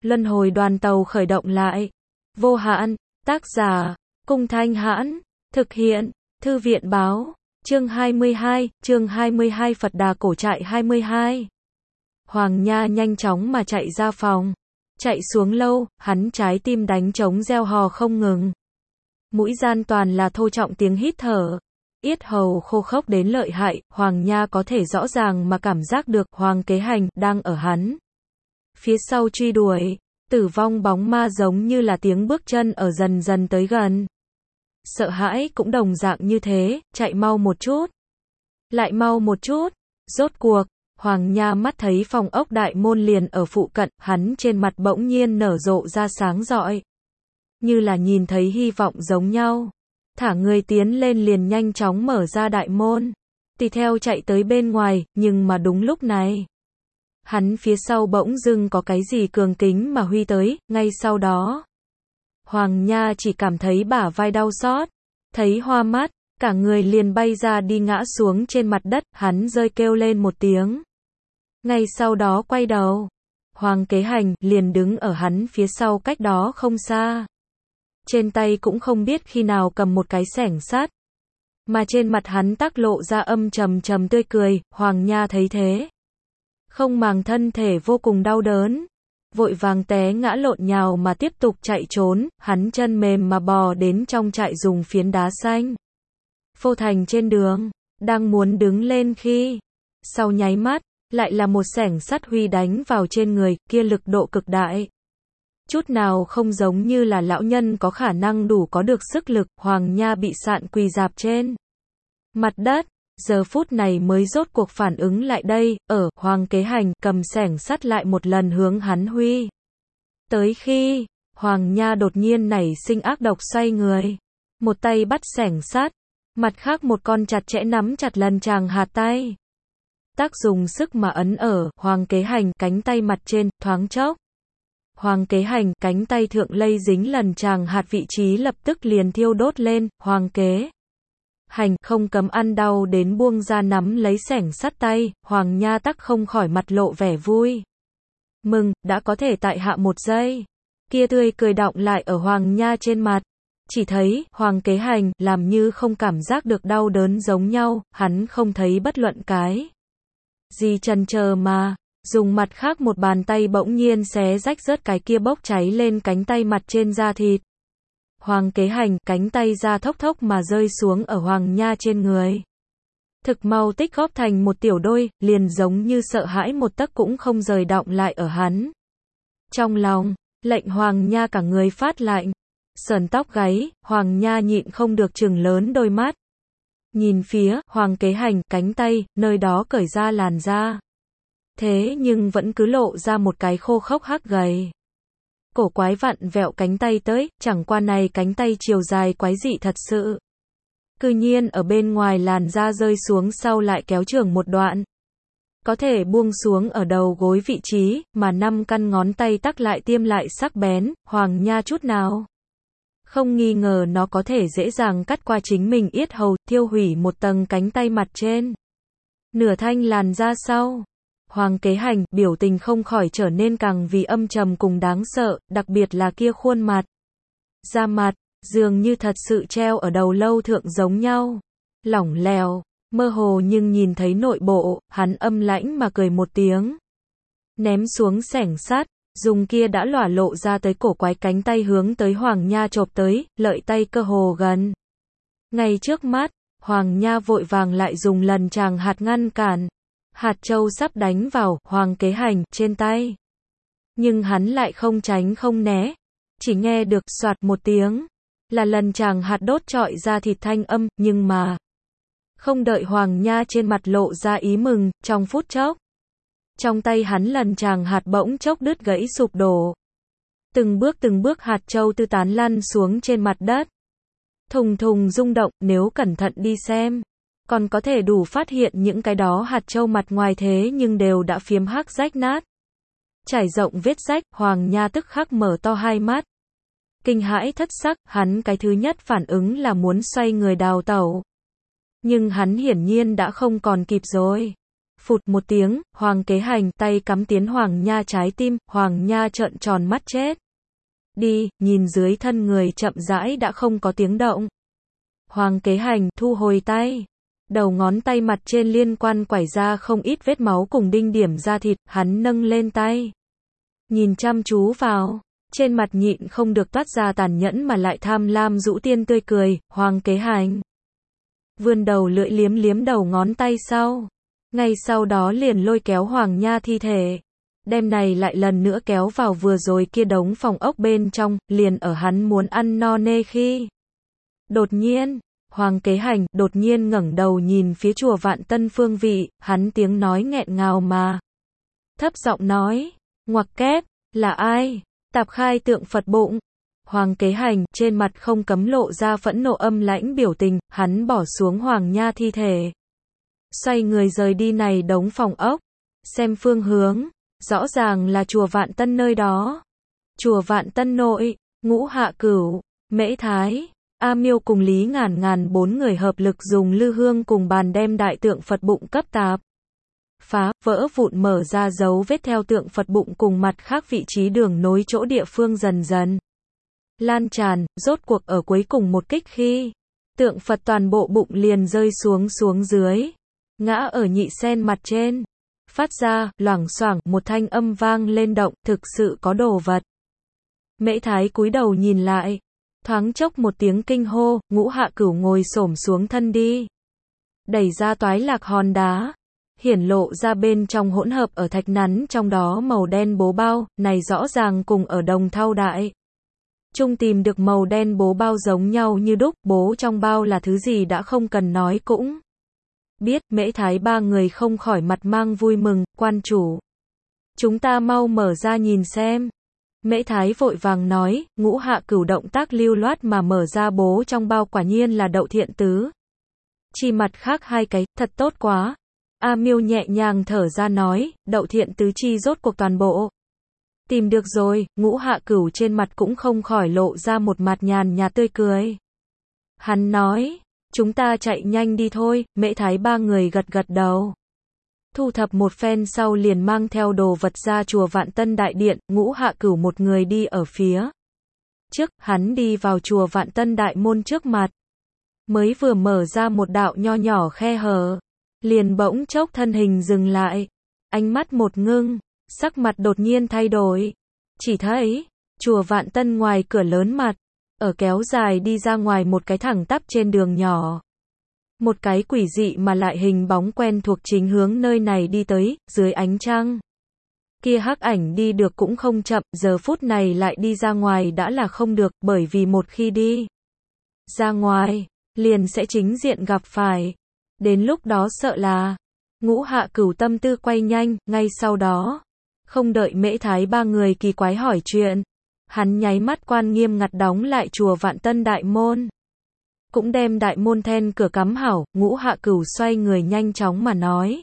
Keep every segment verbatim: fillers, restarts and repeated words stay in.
Luân hồi đoàn tàu khởi động lại. Vô hạn, tác giả, Cung Thanh Hãn, thực hiện, Thư viện Báo, chương hai mươi hai, chương hai mươi hai Phật Đà Cổ Trại hai mươi hai. Hoàng Nha nhanh chóng mà chạy ra phòng. Chạy xuống lâu, hắn trái tim đánh trống reo hò không ngừng. Mũi gian toàn là thô trọng tiếng hít thở. Yết hầu khô khốc đến lợi hại, Hoàng Nha có thể rõ ràng mà cảm giác được Hoàng Kế Hành đang ở hắn phía sau truy đuổi. Tử vong bóng ma giống như là tiếng bước chân ở dần dần tới gần. Sợ hãi cũng đồng dạng như thế, chạy mau một chút. Lại mau một chút. Rốt cuộc, Hoàng Nha mắt thấy phòng ốc đại môn liền ở phụ cận, hắn trên mặt bỗng nhiên nở rộ ra sáng rọi. Như là nhìn thấy hy vọng giống nhau. Thả người tiến lên liền nhanh chóng mở ra đại môn. Tùy theo chạy tới bên ngoài, nhưng mà đúng lúc này. Hắn phía sau bỗng dưng có cái gì cường kính mà huy tới, ngay sau đó. Hoàng Nha chỉ cảm thấy bả vai đau xót, thấy hoa mắt, cả người liền bay ra đi ngã xuống trên mặt đất, hắn rơi kêu lên một tiếng. Ngay sau đó quay đầu, Hoàng Kế Hành liền đứng ở hắn phía sau cách đó không xa. Trên tay cũng không biết khi nào cầm một cái xẻng sắt, mà trên mặt hắn tác lộ ra âm trầm trầm tươi cười. Hoàng Nha thấy thế, không màng thân thể vô cùng đau đớn, vội vàng té ngã lộn nhào mà tiếp tục chạy trốn, hắn chân mềm mà bò đến trong trại dùng phiến đá xanh phô thành trên đường, đang muốn đứng lên khi, sau nháy mắt, lại là một xẻng sắt huy đánh vào trên người, kia lực độ cực đại. Chút nào không giống như là lão nhân có khả năng đủ có được sức lực. Hoàng Nha bị sạn quỳ dạp trên mặt đất, giờ phút này mới rốt cuộc phản ứng lại đây, ở, Hoàng Kế Hành cầm xẻng sắt lại một lần hướng hắn huy tới khi, Hoàng Nha đột nhiên nảy sinh ác độc xoay người, một tay bắt xẻng sắt, mặt khác một con chặt chẽ nắm chặt lần chàng hạt tay. Tác dùng sức mà ấn ở Hoàng Kế Hành cánh tay mặt trên, thoáng chốc. Hoàng Kế Hành cánh tay thượng lây dính lần chàng hạt vị trí lập tức liền thiêu đốt lên. Hoàng Kế Hành không cấm ăn đau đến buông ra nắm lấy xẻng sắt tay. Hoàng Nha tắc không khỏi mặt lộ vẻ vui mừng, đã có thể tại hạ một giây. Kia tươi cười đọng lại ở Hoàng Nha trên mặt. Chỉ thấy Hoàng Kế Hành làm như không cảm giác được đau đớn giống nhau, hắn không thấy bất luận cái gì chần chờ mà dùng mặt khác một bàn tay bỗng nhiên xé rách rớt cái kia bốc cháy lên cánh tay mặt trên da thịt. Hoàng Kế Hành cánh tay ra thốc thốc mà rơi xuống ở Hoàng Nha trên người. Thực mau tích góp thành một tiểu đôi, liền giống như sợ hãi một tấc cũng không rời đọng lại ở hắn. Trong lòng, lệnh Hoàng Nha cả người phát lạnh, sờn tóc gáy, Hoàng Nha nhịn không được trừng lớn đôi mắt. Nhìn phía Hoàng Kế Hành cánh tay, nơi đó cởi ra làn da. Thế nhưng vẫn cứ lộ ra một cái khô khốc hắc gầy. Cổ quái vặn vẹo cánh tay tới, chẳng qua này cánh tay chiều dài quái dị thật sự. Cư nhiên ở bên ngoài làn da rơi xuống sau lại kéo trường một đoạn. Có thể buông xuống ở đầu gối vị trí, mà năm căn ngón tay tắc lại tiêm lại sắc bén. Hoàng Nha chút nào không nghi ngờ nó có thể dễ dàng cắt qua chính mình yết hầu, thiêu hủy một tầng cánh tay mặt trên. Nửa thanh làn da sau. Hoàng Kế Hành, biểu tình không khỏi trở nên càng vì âm trầm cùng đáng sợ, đặc biệt là kia khuôn mặt. Da mặt, dường như thật sự treo ở đầu lâu thượng giống nhau. Lỏng lẻo, mơ hồ nhưng nhìn thấy nội bộ, hắn âm lãnh mà cười một tiếng. Ném xuống xẻng sắt, dùng kia đã lỏa lộ ra tới cổ quái cánh tay hướng tới Hoàng Nha chộp tới, lợi tay cơ hồ gần. Ngay trước mắt, Hoàng Nha vội vàng lại dùng lần chàng hạt ngăn cản. Hạt châu sắp đánh vào Hoàng Kế Hành trên tay. Nhưng hắn lại không tránh không né. Chỉ nghe được soạt một tiếng. Là lần chàng hạt đốt trọi ra thịt thanh âm, nhưng mà. Không đợi Hoàng Nha trên mặt lộ ra ý mừng, trong phút chốc. Trong tay hắn lần chàng hạt bỗng chốc đứt gãy sụp đổ. Từng bước từng bước hạt châu tư tán lăn xuống trên mặt đất. Thùng thùng rung động, nếu cẩn thận đi xem. Còn có thể đủ phát hiện những cái đó hạt châu mặt ngoài thế nhưng đều đã phiếm hắc rách nát. Trải rộng vết rách, Hoàng Nha tức khắc mở to hai mắt. Kinh hãi thất sắc, hắn cái thứ nhất phản ứng là muốn xoay người đào tẩu. Nhưng hắn hiển nhiên đã không còn kịp rồi. Phụt một tiếng, Hoàng Kế Hành tay cắm tiến Hoàng Nha trái tim, Hoàng Nha trợn tròn mắt chết. Đi, nhìn dưới thân người chậm rãi đã không có tiếng động. Hoàng Kế Hành thu hồi tay. Đầu ngón tay mặt trên liên quan quải ra không ít vết máu cùng đinh điểm da thịt, hắn nâng lên tay. Nhìn chăm chú vào, trên mặt nhịn không được toát ra tàn nhẫn mà lại tham lam rũ tiên tươi cười, Hoàng Kế Hành. Vươn đầu lưỡi liếm liếm đầu ngón tay sau. Ngay sau đó liền lôi kéo Hoàng Nha thi thể. Đem này lại lần nữa kéo vào vừa rồi kia đống phòng ốc bên trong, liền ở hắn muốn ăn no nê khi. Đột nhiên, Hoàng Kế Hành đột nhiên ngẩng đầu nhìn phía chùa Vạn Tân phương vị, hắn tiếng nói nghẹn ngào mà. Thấp giọng nói, ngoặc kép, là ai? Tạp khai tượng Phật bụng. Hoàng Kế Hành trên mặt không cấm lộ ra phẫn nộ âm lãnh biểu tình, hắn bỏ xuống Hoàng Nha thi thể. Xoay người rời đi này đống phòng ốc, xem phương hướng, rõ ràng là chùa Vạn Tân nơi đó. Chùa Vạn Tân nội, Ngũ Hạ Cửu, Mễ Thái, A Miêu cùng Lý Ngàn Ngàn bốn người hợp lực dùng lư hương cùng bàn đem đại tượng Phật bụng cấp tạp. Phá, vỡ vụn mở ra dấu vết theo tượng Phật bụng cùng mặt khác vị trí đường nối chỗ địa phương dần dần lan tràn, rốt cuộc ở cuối cùng một kích khi, tượng Phật toàn bộ bụng liền rơi xuống xuống dưới, ngã ở nhị sen mặt trên, phát ra, loảng xoảng, một thanh âm vang lên động, thực sự có đồ vật. Mễ Thái cúi đầu nhìn lại, thoáng chốc một tiếng kinh hô, Ngũ Hạ Cửu ngồi xổm xuống thân đi. Đẩy ra toái lạc hòn đá, hiển lộ ra bên trong hỗn hợp ở thạch nắn trong đó màu đen bố bao, này rõ ràng cùng ở Đồng Thau Đại Trung tìm được màu đen bố bao giống nhau như đúc, bố trong bao là thứ gì đã không cần nói cũng biết. Mễ Thái ba người không khỏi mặt mang vui mừng, quan chủ. Chúng ta mau mở ra nhìn xem. Mễ Thái vội vàng nói, Ngũ Hạ Cửu động tác lưu loát mà mở ra bố trong bao quả nhiên là đậu thiện tứ. Chỉ mặt khác hai cái, thật tốt quá. A Miêu nhẹ nhàng thở ra nói, đậu thiện tứ chi rốt cuộc toàn bộ. Tìm được rồi, Ngũ Hạ Cửu trên mặt cũng không khỏi lộ ra một mặt nhàn nhạt tươi cười. Hắn nói, chúng ta chạy nhanh đi thôi, Mễ Thái ba người gật gật đầu. Thu thập một phen sau liền mang theo đồ vật ra chùa Vạn Tân Đại Điện, Ngũ Hạ Cửu một người đi ở phía trước, hắn đi vào chùa Vạn Tân Đại môn trước mặt. Mới vừa mở ra một đạo nho nhỏ khe hở, liền bỗng chốc thân hình dừng lại, ánh mắt một ngưng, sắc mặt đột nhiên thay đổi. Chỉ thấy, chùa Vạn Tân ngoài cửa lớn mặt, ở kéo dài đi ra ngoài một cái thẳng tắp trên đường nhỏ. Một cái quỷ dị mà lại hình bóng quen thuộc chính hướng nơi này đi tới, dưới ánh trăng. Kia hắc ảnh đi được cũng không chậm, giờ phút này lại đi ra ngoài đã là không được, bởi vì một khi đi ra ngoài, liền sẽ chính diện gặp phải. Đến lúc đó sợ là, Ngũ Hạ Cửu tâm tư quay nhanh, ngay sau đó, không đợi Mễ Thái ba người kỳ quái hỏi chuyện, hắn nháy mắt quan nghiêm ngặt đóng lại chùa Vạn Tân Đại môn. Cũng đem đại môn then cửa cắm hảo, Ngũ Hạ Cửu xoay người nhanh chóng mà nói.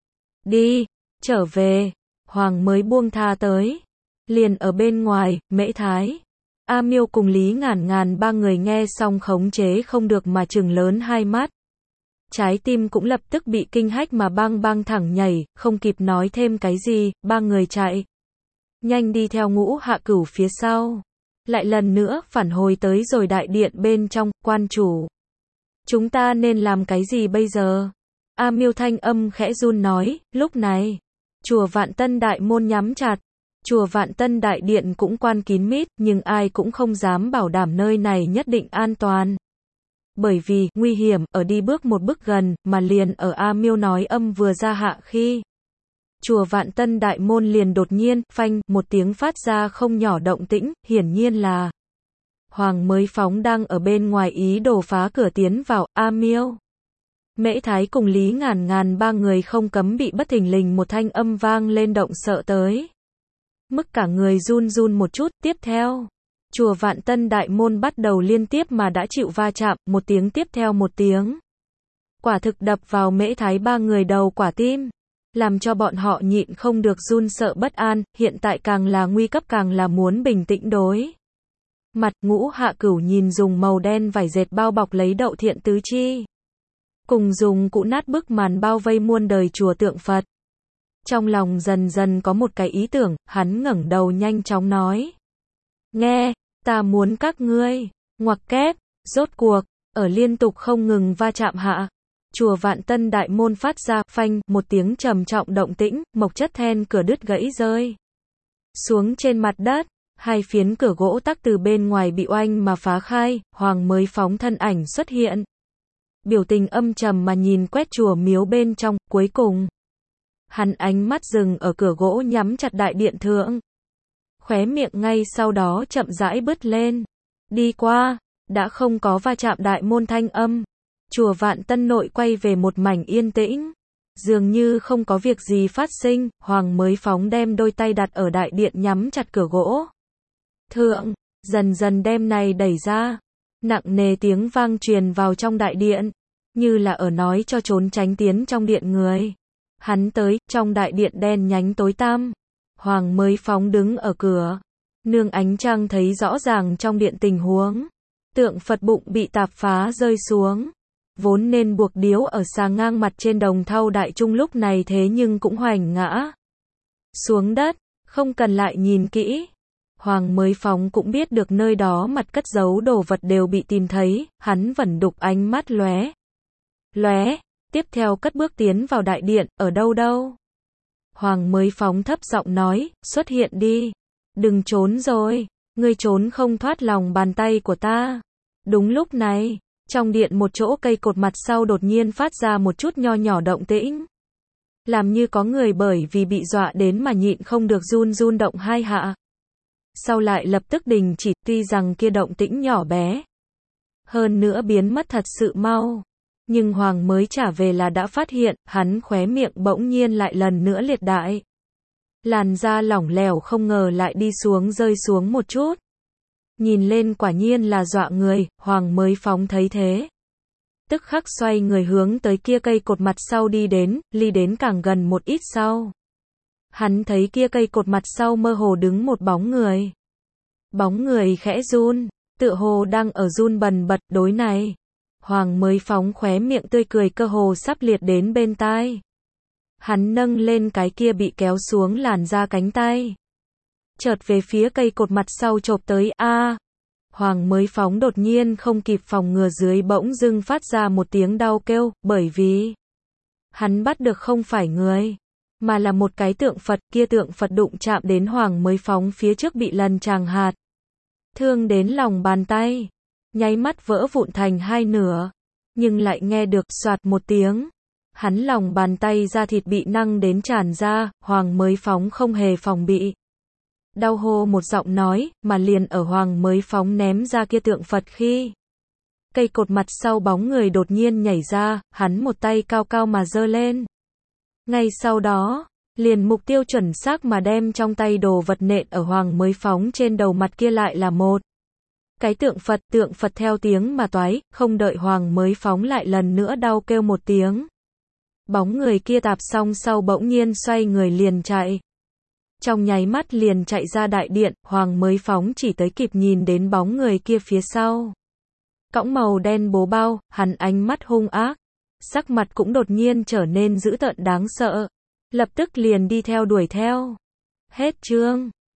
Đi, trở về, Hoàng mới buông tha tới. Liền ở bên ngoài, Mễ Thái, A Miêu cùng Lý Ngàn Ngàn ba người nghe xong khống chế không được mà trừng lớn hai mắt. Trái tim cũng lập tức bị kinh hách mà bang bang thẳng nhảy, không kịp nói thêm cái gì, ba người chạy nhanh đi theo Ngũ Hạ Cửu phía sau. Lại lần nữa phản hồi tới rồi đại điện bên trong, quan chủ. Chúng ta nên làm cái gì bây giờ? A Miêu thanh âm khẽ run nói, lúc này, chùa Vạn Tân Đại môn nhắm chặt, chùa Vạn Tân Đại điện cũng quan kín mít, nhưng ai cũng không dám bảo đảm nơi này nhất định an toàn. Bởi vì, nguy hiểm, ở đi bước một bước gần, mà liền ở A Miêu nói âm vừa ra hạ khi. Chùa Vạn Tân Đại môn liền đột nhiên, phanh, một tiếng phát ra không nhỏ động tĩnh, hiển nhiên là Hoàng mới phóng đang ở bên ngoài ý đồ phá cửa tiến vào. A Miêu, Mễ Thái cùng Lý Ngàn Ngàn ba người không cấm bị bất thình lình một thanh âm vang lên động sợ tới. Mức cả người run run một chút, tiếp theo, chùa Vạn Tân Đại môn bắt đầu liên tiếp mà đã chịu va chạm, một tiếng tiếp theo một tiếng. Quả thực đập vào Mễ Thái ba người đầu quả tim, làm cho bọn họ nhịn không được run sợ bất an, hiện tại càng là nguy cấp càng là muốn bình tĩnh đối. Mặt, Ngũ Hạ Cửu nhìn dùng màu đen vải dệt bao bọc lấy đậu thiện tứ chi. Cùng dùng cũ nát bức màn bao vây muôn đời chùa tượng Phật. Trong lòng dần dần có một cái ý tưởng, hắn ngẩng đầu nhanh chóng nói. Nghe, ta muốn các ngươi, ngoặc kép, rốt cuộc, ở liên tục không ngừng va chạm hạ. Chùa Vạn Tân đại môn phát ra, phanh, một tiếng trầm trọng động tĩnh, mộc chất then cửa đứt gãy rơi xuống trên mặt đất. Hai phiến cửa gỗ tắc từ bên ngoài bị oanh mà phá khai, Hoàng mới phóng thân ảnh xuất hiện. Biểu tình âm trầm mà nhìn quét chùa miếu bên trong, cuối cùng. Hắn ánh mắt dừng ở cửa gỗ nhắm chặt đại điện thượng. Khóe miệng ngay sau đó chậm rãi bứt lên. Đi qua, đã không có va chạm đại môn thanh âm. Chùa Vạn Tân nội quay về một mảnh yên tĩnh. Dường như không có việc gì phát sinh, Hoàng mới phóng đem đôi tay đặt ở đại điện nhắm chặt cửa gỗ thượng, dần dần đem này đẩy ra. Nặng nề tiếng vang truyền vào trong đại điện, như là ở nói cho trốn tránh tiến trong điện người. Hắn tới, trong đại điện đen nhánh tối tăm. Hoàng mới phóng đứng ở cửa. Nương ánh trăng thấy rõ ràng trong điện tình huống. Tượng Phật bụng bị tạp phá rơi xuống. Vốn nên buộc điếu ở xà ngang mặt trên đồng thau đại trung lúc này thế nhưng cũng hoành ngã xuống đất, không cần lại nhìn kỹ. Hoàng mới phóng cũng biết được nơi đó mặt cất giấu đồ vật đều bị tìm thấy, hắn vẫn đục ánh mắt lóe. Lóe, tiếp theo cất bước tiến vào đại điện, ở đâu đâu? Hoàng mới phóng thấp giọng nói, xuất hiện đi. Đừng trốn rồi, ngươi trốn không thoát lòng bàn tay của ta. Đúng lúc này, trong điện một chỗ cây cột mặt sau đột nhiên phát ra một chút nho nhỏ động tĩnh. Làm như có người bởi vì bị dọa đến mà nhịn không được run run động hai hạ. Sau lại lập tức đình chỉ, tuy rằng kia động tĩnh nhỏ bé. Hơn nữa biến mất thật sự mau. Nhưng Hoàng mới trả về là đã phát hiện, hắn khóe miệng bỗng nhiên lại lần nữa liệt đại. Làn da lỏng lẻo không ngờ lại đi xuống rơi xuống một chút. Nhìn lên quả nhiên là dọa người, Hoàng mới phóng thấy thế. Tức khắc xoay người hướng tới kia cây cột mặt sau đi đến, ly đến càng gần một ít sau. Hắn thấy kia cây cột mặt sau mơ hồ đứng một bóng người. Bóng người khẽ run, tựa hồ đang ở run bần bật, đối này. Hoàng mới phóng khóe miệng tươi cười cơ hồ sắp liệt đến bên tai. Hắn nâng lên cái kia bị kéo xuống làn da cánh tay. Chợt về phía cây cột mặt sau chộp tới, a à, Hoàng mới phóng đột nhiên không kịp phòng ngừa dưới bỗng dưng phát ra một tiếng đau kêu, bởi vì hắn bắt được không phải người, mà là một cái tượng Phật, kia tượng Phật đụng chạm đến Hoàng mới phóng phía trước bị lần tràng hạt. Thương đến lòng bàn tay, nháy mắt vỡ vụn thành hai nửa, nhưng lại nghe được soạt một tiếng. Hắn lòng bàn tay da thịt bị năng đến tràn ra, Hoàng mới phóng không hề phòng bị. Đau hô một giọng nói, mà liền ở Hoàng mới phóng ném ra kia tượng Phật khi. Cây cột mặt sau bóng người đột nhiên nhảy ra, hắn một tay cao cao mà giơ lên. Ngay sau đó, liền mục tiêu chuẩn xác mà đem trong tay đồ vật nện ở Hoàng mới phóng trên đầu mặt kia lại là một. Cái tượng Phật, tượng Phật theo tiếng mà toái, không đợi Hoàng mới phóng lại lần nữa đau kêu một tiếng. Bóng người kia tạp xong sau bỗng nhiên xoay người liền chạy. Trong nháy mắt liền chạy ra đại điện, Hoàng mới phóng chỉ tới kịp nhìn đến bóng người kia phía sau. Cõng màu đen bố bao, hắn ánh mắt hung ác. Sắc mặt cũng đột nhiên trở nên dữ tợn đáng sợ. Lập tức liền đi theo đuổi theo. Hết chương.